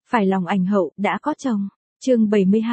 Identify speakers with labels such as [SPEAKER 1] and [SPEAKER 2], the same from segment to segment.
[SPEAKER 1] Phải lòng ảnh hậu, đã có chồng. Chương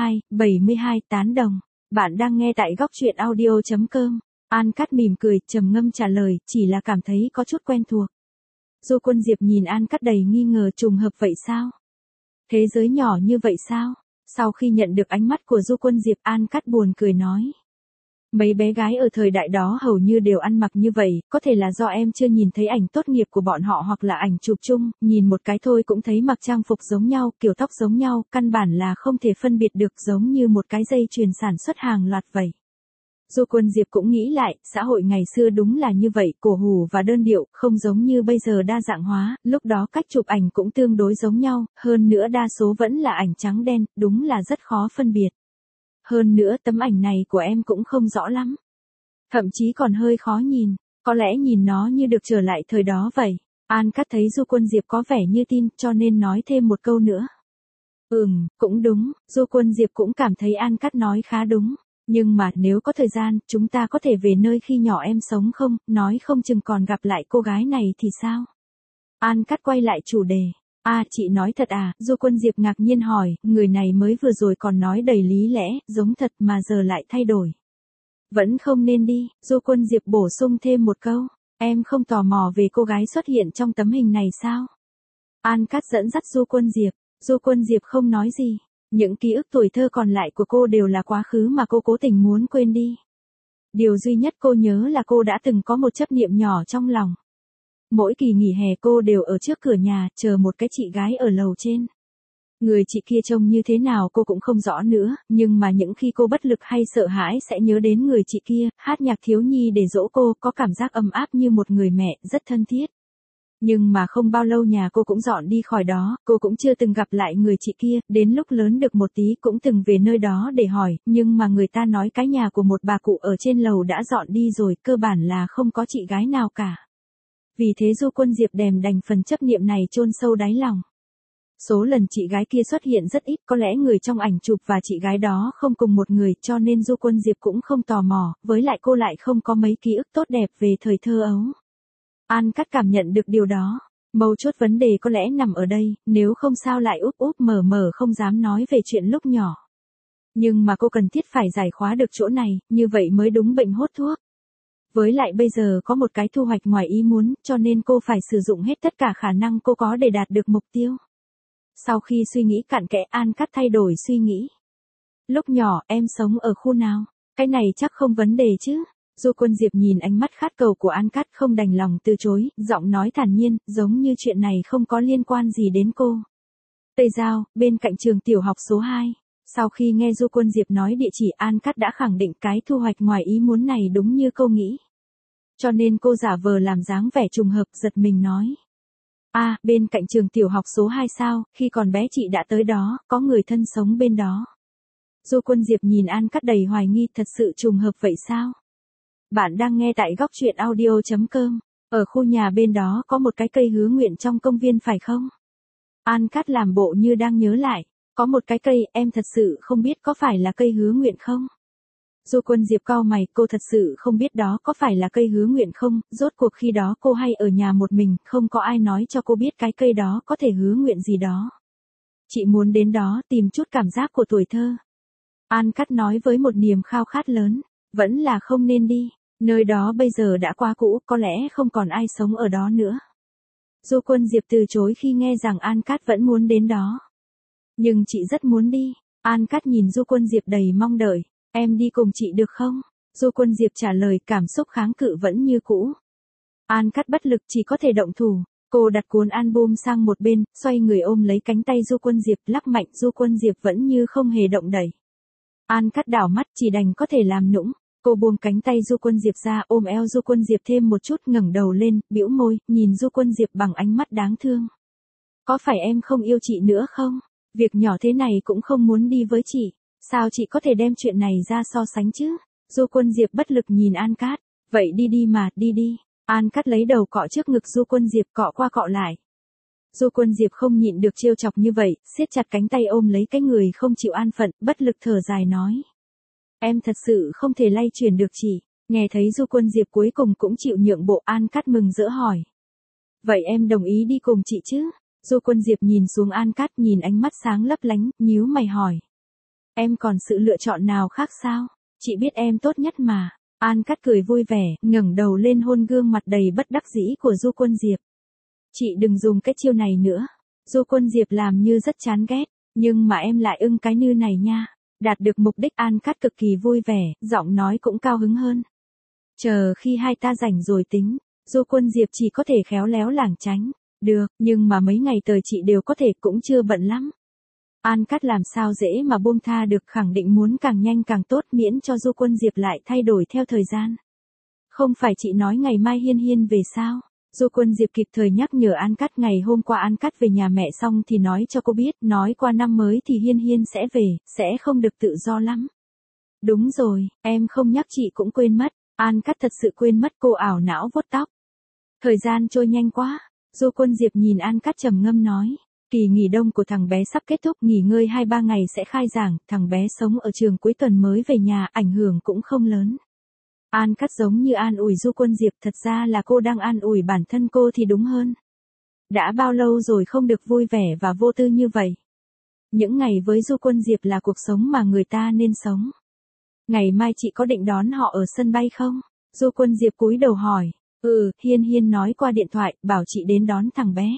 [SPEAKER 1] 72 tán đồng. Bạn đang nghe tại góc truyện audio.com. An Cát mỉm cười, trầm ngâm trả lời, chỉ là cảm thấy có chút quen thuộc. Du Quân Diệp nhìn An Cát đầy nghi ngờ, trùng hợp vậy sao? Thế giới nhỏ như vậy sao? Sau khi nhận được ánh mắt của Du Quân Diệp, An Cát buồn cười nói. Mấy bé gái ở thời đại đó hầu như đều ăn mặc như vậy, có thể là do em chưa nhìn thấy ảnh tốt nghiệp của bọn họ hoặc là ảnh chụp chung, nhìn một cái thôi cũng thấy mặc trang phục giống nhau, kiểu tóc giống nhau, căn bản là không thể phân biệt được, giống như một cái dây chuyền sản xuất hàng loạt vậy. Du Quân Diệp cũng nghĩ lại, xã hội ngày xưa đúng là như vậy, cổ hủ và đơn điệu, không giống như bây giờ đa dạng hóa, lúc đó cách chụp ảnh cũng tương đối giống nhau, hơn nữa đa số vẫn là ảnh trắng đen, đúng là rất khó phân biệt. Hơn nữa tấm ảnh này của em cũng không rõ lắm. Thậm chí còn hơi khó nhìn, có lẽ nhìn nó như được trở lại thời đó vậy. An Cát thấy Du Quân Diệp có vẻ như tin, cho nên nói thêm một câu nữa. Cũng đúng, Du Quân Diệp cũng cảm thấy An Cát nói khá đúng. Nhưng mà nếu có thời gian, chúng ta có thể về nơi khi nhỏ em sống không, nói không chừng còn gặp lại cô gái này thì sao? An Cát quay lại chủ đề. Chị nói thật à? Du Quân Diệp ngạc nhiên hỏi, người này mới vừa rồi còn nói đầy lý lẽ, giống thật mà giờ lại thay đổi. Vẫn không nên đi, Du Quân Diệp bổ sung thêm một câu, em không tò mò về cô gái xuất hiện trong tấm hình này sao? An Cát dẫn dắt Du Quân Diệp không nói gì, những ký ức tuổi thơ còn lại của cô đều là quá khứ mà cô cố tình muốn quên đi. Điều duy nhất cô nhớ là cô đã từng có một chấp niệm nhỏ trong lòng. Mỗi kỳ nghỉ hè cô đều ở trước cửa nhà, chờ một cái chị gái ở lầu trên. Người chị kia trông như thế nào cô cũng không rõ nữa, nhưng mà những khi cô bất lực hay sợ hãi sẽ nhớ đến người chị kia, hát nhạc thiếu nhi để dỗ cô, có cảm giác ấm áp như một người mẹ, rất thân thiết. Nhưng mà không bao lâu nhà cô cũng dọn đi khỏi đó, cô cũng chưa từng gặp lại người chị kia, đến lúc lớn được một tí cũng từng về nơi đó để hỏi, nhưng mà người ta nói cái nhà của một bà cụ ở trên lầu đã dọn đi rồi, cơ bản là không có chị gái nào cả. Vì thế Du Quân Diệp đành phần chấp niệm này chôn sâu đáy lòng. Số lần chị gái kia xuất hiện rất ít, có lẽ người trong ảnh chụp và chị gái đó không cùng một người, cho nên Du Quân Diệp cũng không tò mò, với lại cô lại không có mấy ký ức tốt đẹp về thời thơ ấu. An Cát cảm nhận được điều đó. Mấu chốt vấn đề có lẽ nằm ở đây, nếu không sao lại úp mở không dám nói về chuyện lúc nhỏ. Nhưng mà cô cần thiết phải giải khóa được chỗ này, như vậy mới đúng bệnh hốt thuốc. Với lại bây giờ có một cái thu hoạch ngoài ý muốn, cho nên cô phải sử dụng hết tất cả khả năng cô có để đạt được mục tiêu. Sau khi suy nghĩ cặn kẽ, An Cát thay đổi suy nghĩ. Lúc nhỏ, em sống ở khu nào? Cái này chắc không vấn đề chứ? Du Quân Diệp nhìn ánh mắt khát cầu của An Cát không đành lòng từ chối, giọng nói thản nhiên, giống như chuyện này không có liên quan gì đến cô. Tây Giao, bên cạnh trường tiểu học số 2. Sau khi nghe Du Quân Diệp nói địa chỉ, An Cát đã khẳng định cái thu hoạch ngoài ý muốn này đúng như cô nghĩ. Cho nên cô giả vờ làm dáng vẻ trùng hợp, giật mình nói. Bên cạnh trường tiểu học số 2 sao, khi còn bé chị đã tới đó, có người thân sống bên đó. Du Quân Diệp nhìn An Cát đầy hoài nghi, thật sự trùng hợp vậy sao? Bạn đang nghe tại góc truyện audio.com. Ở khu nhà bên đó có một cái cây hứa nguyện trong công viên phải không? An Cát làm bộ như đang nhớ lại. Có một cái cây, em thật sự không biết có phải là cây hứa nguyện không? Du Quân Diệp cau mày, cô thật sự không biết đó có phải là cây hứa nguyện không, rốt cuộc khi đó cô hay ở nhà một mình, không có ai nói cho cô biết cái cây đó có thể hứa nguyện gì đó. Chị muốn đến đó tìm chút cảm giác của tuổi thơ. An Cát nói với một niềm khao khát lớn, vẫn là không nên đi, nơi đó bây giờ đã quá cũ, có lẽ không còn ai sống ở đó nữa. Du Quân Diệp từ chối khi nghe rằng An Cát vẫn muốn đến đó. Nhưng chị rất muốn đi. An Cát nhìn Du Quân Diệp đầy mong đợi. Em đi cùng chị được không? Du Quân Diệp trả lời, cảm xúc kháng cự vẫn như cũ. An Cát bất lực chỉ có thể động thủ. Cô đặt cuốn album sang một bên, xoay người ôm lấy cánh tay Du Quân Diệp, lắc mạnh. Du Quân Diệp vẫn như không hề động đậy. An Cát đảo mắt, chỉ đành có thể làm nũng. Cô buông cánh tay Du Quân Diệp ra, ôm eo Du Quân Diệp thêm một chút, ngẩng đầu lên, bĩu môi, nhìn Du Quân Diệp bằng ánh mắt đáng thương. Có phải em không yêu chị nữa không? Việc nhỏ thế này cũng không muốn đi với chị. Sao chị có thể đem chuyện này ra so sánh chứ? Du Quân Diệp bất lực nhìn An Cát. Vậy đi đi mà, đi đi. An Cát lấy đầu cọ trước ngực Du Quân Diệp, cọ qua cọ lại. Du Quân Diệp không nhịn được trêu chọc như vậy, siết chặt cánh tay ôm lấy cái người không chịu an phận, bất lực thở dài nói. Em thật sự không thể lay chuyển được chị. Nghe thấy Du Quân Diệp cuối cùng cũng chịu nhượng bộ, An Cát mừng rỡ hỏi. Vậy em đồng ý đi cùng chị chứ? Du Quân Diệp nhìn xuống An Cát, nhìn ánh mắt sáng lấp lánh, nhíu mày hỏi. Em còn sự lựa chọn nào khác sao? Chị biết em tốt nhất mà. An Cát cười vui vẻ, ngẩng đầu lên hôn gương mặt đầy bất đắc dĩ của Du Quân Diệp. Chị đừng dùng cái chiêu này nữa. Du Quân Diệp làm như rất chán ghét, nhưng mà em lại ưng cái nư này nha. Đạt được mục đích, An Cát cực kỳ vui vẻ, giọng nói cũng cao hứng hơn. Chờ khi hai ta rảnh rồi tính. Du Quân Diệp chỉ có thể khéo léo lảng tránh. Được, nhưng mà mấy ngày tới chị đều có thể, cũng chưa bận lắm. An Cát làm sao dễ mà buông tha được, khẳng định muốn càng nhanh càng tốt, miễn cho Du Quân Diệp lại thay đổi theo thời gian. Không phải chị nói ngày mai Hiên Hiên về sao? Du Quân Diệp kịp thời nhắc nhở An Cát. Ngày hôm qua An Cát về nhà mẹ xong thì nói cho cô biết, nói qua năm mới thì Hiên Hiên sẽ về, sẽ không được tự do lắm. Đúng rồi, em không nhắc chị cũng quên mất. An Cát thật sự quên mất, cô ảo não vuốt tóc. Thời gian trôi nhanh quá. Du Quân Diệp nhìn An Cát trầm ngâm nói. Kỳ nghỉ đông của thằng bé sắp kết thúc, nghỉ ngơi 2-3 ngày sẽ khai giảng, thằng bé sống ở trường cuối tuần mới về nhà, ảnh hưởng cũng không lớn. An Cát giống như an ủi Du Quân Diệp, thật ra là cô đang an ủi bản thân cô thì đúng hơn. Đã bao lâu rồi không được vui vẻ và vô tư như vậy? Những ngày với Du Quân Diệp là cuộc sống mà người ta nên sống. Ngày mai chị có định đón họ ở sân bay không? Du Quân Diệp cúi đầu hỏi. Hiên Hiên nói qua điện thoại, bảo chị đến đón thằng bé.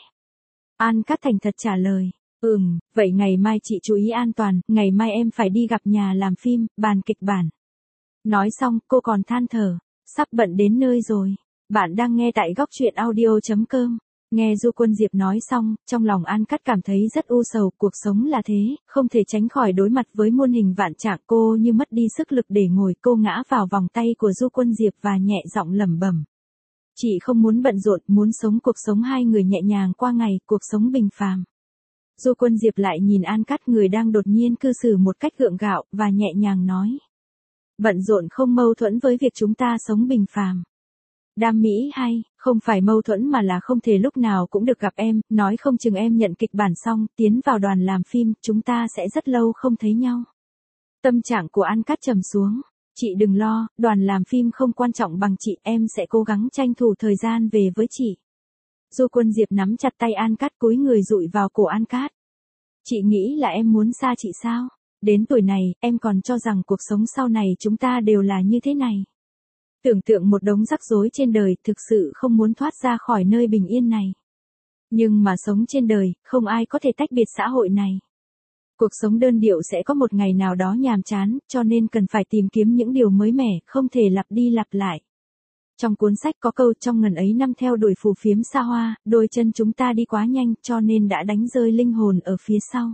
[SPEAKER 1] An Cát thành thật trả lời. Vậy ngày mai chị chú ý an toàn, ngày mai em phải đi gặp nhà làm phim, bàn kịch bản. Nói xong, cô còn than thở. Sắp bận đến nơi rồi. Bạn đang nghe tại góc truyện audio.com. Nghe Du Quân Diệp nói xong, trong lòng An Cát cảm thấy rất u sầu, cuộc sống là thế, không thể tránh khỏi đối mặt với muôn hình vạn trạng. Cô như mất đi sức lực để ngồi, cô ngã vào vòng tay của Du Quân Diệp và nhẹ giọng lẩm bẩm. Chị không muốn bận rộn, muốn sống cuộc sống hai người nhẹ nhàng qua ngày, cuộc sống bình phàm. Du Quân Diệp lại nhìn An Cát, người đang đột nhiên cư xử một cách gượng gạo, và nhẹ nhàng nói. Bận rộn không mâu thuẫn với việc chúng ta sống bình phàm. Đam mỹ hay, không phải mâu thuẫn mà là không thể lúc nào cũng được gặp em, nói không chừng em nhận kịch bản xong, tiến vào đoàn làm phim, chúng ta sẽ rất lâu không thấy nhau. Tâm trạng của An Cát trầm xuống. Chị đừng lo, đoàn làm phim không quan trọng bằng chị, em sẽ cố gắng tranh thủ thời gian về với chị. Du Quân Diệp nắm chặt tay An Cát, cúi người dụi vào cổ An Cát. Chị nghĩ là em muốn xa chị sao? Đến tuổi này, em còn cho rằng cuộc sống sau này chúng ta đều là như thế này. Tưởng tượng một đống rắc rối trên đời, thực sự không muốn thoát ra khỏi nơi bình yên này. Nhưng mà sống trên đời, không ai có thể tách biệt xã hội này. Cuộc sống đơn điệu sẽ có một ngày nào đó nhàm chán, cho nên cần phải tìm kiếm những điều mới mẻ, không thể lặp đi lặp lại. Trong cuốn sách có câu, trong ngần ấy năm theo đuổi phù phiếm xa hoa, đôi chân chúng ta đi quá nhanh, cho nên đã đánh rơi linh hồn ở phía sau.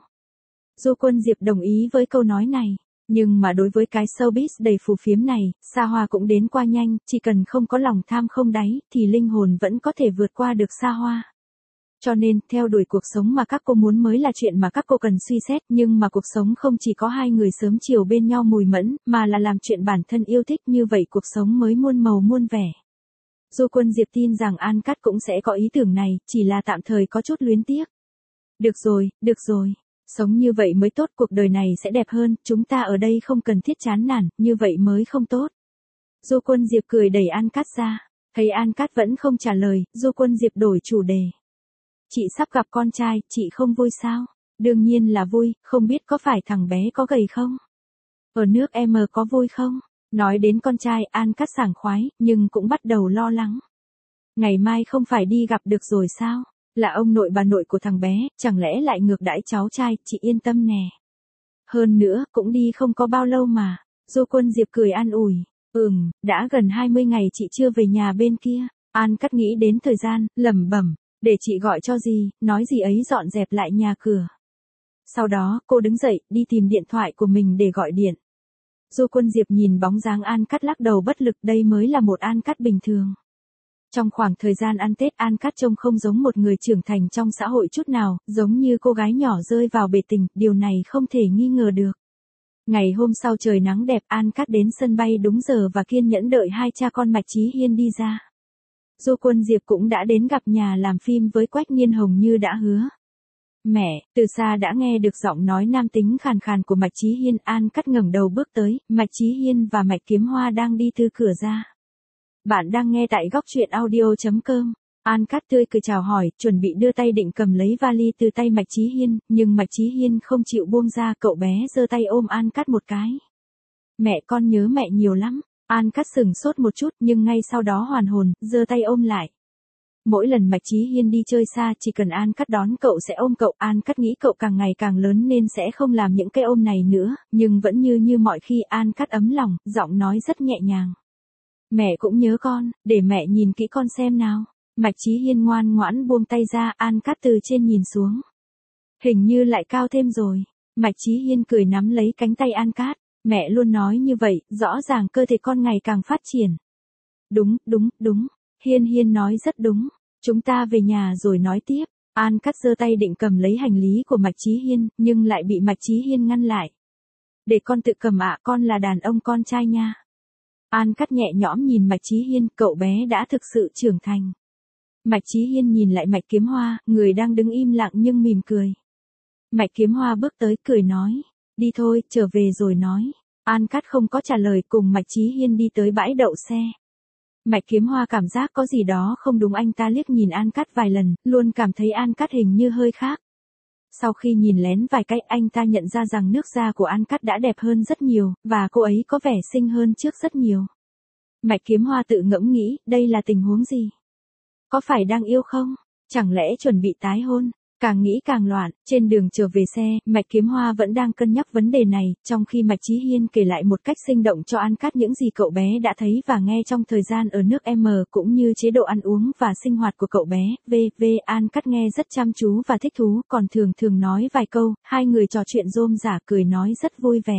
[SPEAKER 1] Du Quân Diệp đồng ý với câu nói này. Nhưng mà đối với cái showbiz đầy phù phiếm này, xa hoa cũng đến qua nhanh, chỉ cần không có lòng tham không đáy, thì linh hồn vẫn có thể vượt qua được xa hoa. Cho nên, theo đuổi cuộc sống mà các cô muốn mới là chuyện mà các cô cần suy xét, nhưng mà cuộc sống không chỉ có hai người sớm chiều bên nhau mùi mẫn, mà là làm chuyện bản thân yêu thích, như vậy cuộc sống mới muôn màu muôn vẻ. Du Quân Diệp tin rằng An Cát cũng sẽ có ý tưởng này, chỉ là tạm thời có chút luyến tiếc. Được rồi. Sống như vậy mới tốt, cuộc đời này sẽ đẹp hơn, chúng ta ở đây không cần thiết chán nản, như vậy mới không tốt. Du Quân Diệp cười đẩy An Cát ra. Thấy An Cát vẫn không trả lời, Du Quân Diệp đổi chủ đề. Chị sắp gặp con trai, chị không vui sao? Đương nhiên là vui, không biết có phải thằng bé có gầy không? Ở nước em có vui không? Nói đến con trai, An Cát sảng khoái, nhưng cũng bắt đầu lo lắng. Ngày mai không phải đi gặp được rồi sao? Là ông nội bà nội của thằng bé, chẳng lẽ lại ngược đãi cháu trai, chị yên tâm nè. Hơn nữa, cũng đi không có bao lâu mà. Du Quân Diệp cười an ủi. Đã gần 20 ngày chị chưa về nhà bên kia. An Cát nghĩ đến thời gian, lẩm bẩm. Để chị gọi cho gì, nói gì ấy dọn dẹp lại nhà cửa. Sau đó, cô đứng dậy, đi tìm điện thoại của mình để gọi điện. Du Quân Diệp nhìn bóng dáng An Cát lắc đầu bất lực, đây mới là một An Cát bình thường. Trong khoảng thời gian ăn Tết, An Cát trông không giống một người trưởng thành trong xã hội chút nào, giống như cô gái nhỏ rơi vào bể tình, điều này không thể nghi ngờ được. Ngày hôm sau trời nắng đẹp, An Cát đến sân bay đúng giờ và kiên nhẫn đợi hai cha con Mạch Chí Hiên đi ra. Du Quân Diệp cũng đã đến gặp nhà làm phim với Quách Niên Hồng như đã hứa. Mẹ, từ xa đã nghe được giọng nói nam tính khàn khàn của Mạch Chí Hiên. An Cát ngẩng đầu bước tới, Mạch Chí Hiên và Mạch Kiếm Hoa đang đi từ cửa ra. Bạn đang nghe tại góc truyện audio.com. An Cát tươi cười chào hỏi, chuẩn bị đưa tay định cầm lấy vali từ tay Mạch Chí Hiên, nhưng Mạch Chí Hiên không chịu buông ra, cậu bé giơ tay ôm An Cát một cái. Mẹ con nhớ mẹ nhiều lắm. An Cát sửng sốt một chút nhưng ngay sau đó hoàn hồn, giơ tay ôm lại. Mỗi lần Mạch Chí Hiên đi chơi xa chỉ cần An Cát đón cậu sẽ ôm cậu. An Cát nghĩ cậu càng ngày càng lớn nên sẽ không làm những cái ôm này nữa, nhưng vẫn như mọi khi An Cát ấm lòng, giọng nói rất nhẹ nhàng. Mẹ cũng nhớ con, để mẹ nhìn kỹ con xem nào. Mạch Chí Hiên ngoan ngoãn buông tay ra, An Cát từ trên nhìn xuống. Hình như lại cao thêm rồi. Mạch Chí Hiên cười nắm lấy cánh tay An Cát. Mẹ luôn nói như vậy, rõ ràng cơ thể con ngày càng phát triển. Đúng. Hiên nói rất đúng. Chúng ta về nhà rồi nói tiếp. An Cát giơ tay định cầm lấy hành lý của Mạch Chí Hiên, nhưng lại bị Mạch Chí Hiên ngăn lại. Để con tự cầm ạ, con là đàn ông con trai nha. An Cát nhẹ nhõm nhìn Mạch Chí Hiên, cậu bé đã thực sự trưởng thành. Mạch Chí Hiên nhìn lại Mạch Kiếm Hoa, người đang đứng im lặng nhưng mỉm cười. Mạch Kiếm Hoa bước tới cười nói, đi thôi, trở về rồi nói. An Cát không có trả lời, cùng Mạch Chí Hiên đi tới bãi đậu xe. Mạch Kiếm Hoa cảm giác có gì đó không đúng, anh ta liếc nhìn An Cát vài lần, luôn cảm thấy An Cát hình như hơi khác. Sau khi nhìn lén vài cách, anh ta nhận ra rằng nước da của An Cát đã đẹp hơn rất nhiều, và cô ấy có vẻ xinh hơn trước rất nhiều. Mạch Kiếm Hoa tự ngẫm nghĩ, đây là tình huống gì? Có phải đang yêu không? Chẳng lẽ chuẩn bị tái hôn? Càng nghĩ càng loạn, trên đường trở về xe, Mạch Kiếm Hoa vẫn đang cân nhắc vấn đề này, trong khi Mạch Chí Hiên kể lại một cách sinh động cho An Cát những gì cậu bé đã thấy và nghe trong thời gian ở nước M cũng như chế độ ăn uống và sinh hoạt của cậu bé. An Cát nghe rất chăm chú và thích thú, còn thường nói vài câu, hai người trò chuyện rôm rả cười nói rất vui vẻ.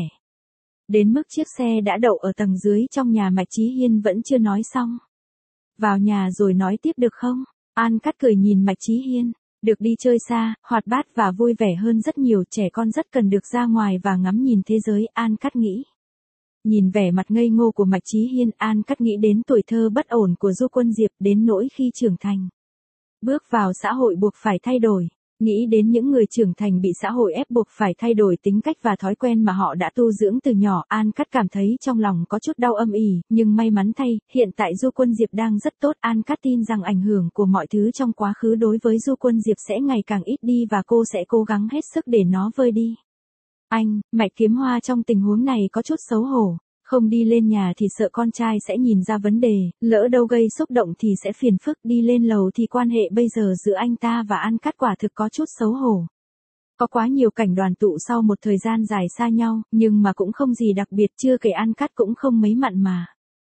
[SPEAKER 1] Đến mức chiếc xe đã đậu ở tầng dưới trong nhà, Mạch Chí Hiên vẫn chưa nói xong. Vào nhà rồi nói tiếp được không? An Cát cười nhìn Mạch Chí Hiên. Được đi chơi xa, hoạt bát và vui vẻ hơn rất nhiều, trẻ con rất cần được ra ngoài và ngắm nhìn thế giới, An Cát nghĩ. Nhìn vẻ mặt ngây ngô của Mạch Chí Hiên, An Cát nghĩ đến tuổi thơ bất ổn của Du Quân Diệp, đến nỗi khi trưởng thành. Bước vào xã hội buộc phải thay đổi. Nghĩ đến những người trưởng thành bị xã hội ép buộc phải thay đổi tính cách và thói quen mà họ đã tu dưỡng từ nhỏ, An Cát cảm thấy trong lòng có chút đau âm ỉ, nhưng may mắn thay, hiện tại Du Quân Diệp đang rất tốt. An Cát tin rằng ảnh hưởng của mọi thứ trong quá khứ đối với Du Quân Diệp sẽ ngày càng ít đi và cô sẽ cố gắng hết sức để nó vơi đi. Mạch Kiếm Hoa trong tình huống này có chút xấu hổ. Không đi lên nhà thì sợ con trai sẽ nhìn ra vấn đề, lỡ đâu gây xúc động thì sẽ phiền phức, đi lên lầu thì quan hệ bây giờ giữa anh ta và An Cát quả thực có chút xấu hổ. Có quá nhiều cảnh đoàn tụ sau một thời gian dài xa nhau, nhưng mà cũng không gì đặc biệt, chưa kể An Cát cũng không mấy mặn mà.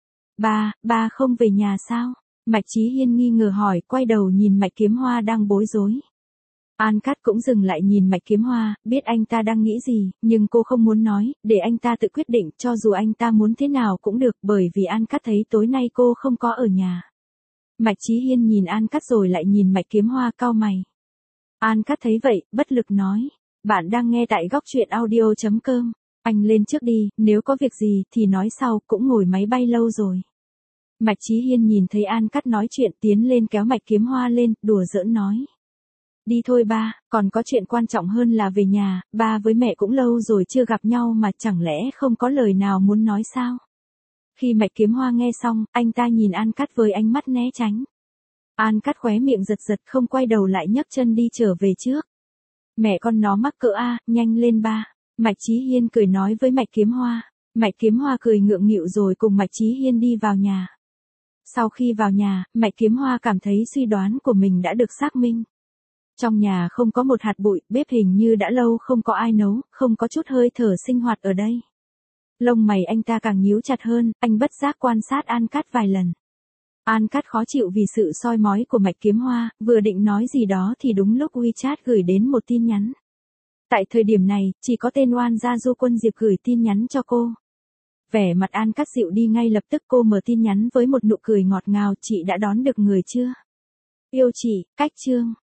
[SPEAKER 1] Ba không về nhà sao? Mạch Chí Hiên nghi ngờ hỏi, quay đầu nhìn Mạch Kiếm Hoa đang bối rối. An Cát cũng dừng lại nhìn Mạch Kiếm Hoa, biết anh ta đang nghĩ gì, nhưng cô không muốn nói, để anh ta tự quyết định, cho dù anh ta muốn thế nào cũng được, bởi vì An Cát thấy tối nay cô không có ở nhà. Mạch Chí Hiên nhìn An Cát rồi lại nhìn Mạch Kiếm Hoa, cau mày. An Cát thấy vậy, bất lực nói, bạn đang nghe tại góc truyện audio.com, anh lên trước đi, nếu có việc gì thì nói sau, cũng ngồi máy bay lâu rồi. Mạch Chí Hiên nhìn thấy An Cát nói chuyện, tiến lên kéo Mạch Kiếm Hoa lên, đùa giỡn nói. Đi thôi ba, còn có chuyện quan trọng hơn là về nhà, ba với mẹ cũng lâu rồi chưa gặp nhau mà, chẳng lẽ không có lời nào muốn nói sao? Khi Mạch Kiếm Hoa nghe xong, anh ta nhìn An Cát với ánh mắt né tránh. An Cát khóe miệng giật không quay đầu lại, nhấc chân đi trở về trước. Mẹ con nó mắc cỡ a, nhanh lên ba. Mạch Chí Hiên cười nói với Mạch Kiếm Hoa. Mạch Kiếm Hoa cười ngượng nghịu rồi cùng Mạch Chí Hiên đi vào nhà. Sau khi vào nhà, Mạch Kiếm Hoa cảm thấy suy đoán của mình đã được xác minh. Trong nhà không có một hạt bụi, bếp hình như đã lâu không có ai nấu, không có chút hơi thở sinh hoạt ở đây. Lông mày anh ta càng nhíu chặt hơn, anh bất giác quan sát An Cát vài lần. An Cát khó chịu vì sự soi mói của Mạch Kiếm Hoa, vừa định nói gì đó thì đúng lúc WeChat gửi đến một tin nhắn. Tại thời điểm này, chỉ có tên oan gia Du Quân Diệp gửi tin nhắn cho cô. Vẻ mặt An Cát dịu đi ngay lập tức, cô mở tin nhắn với một nụ cười ngọt ngào, chị đã đón được người chưa? Yêu chị, cách chương.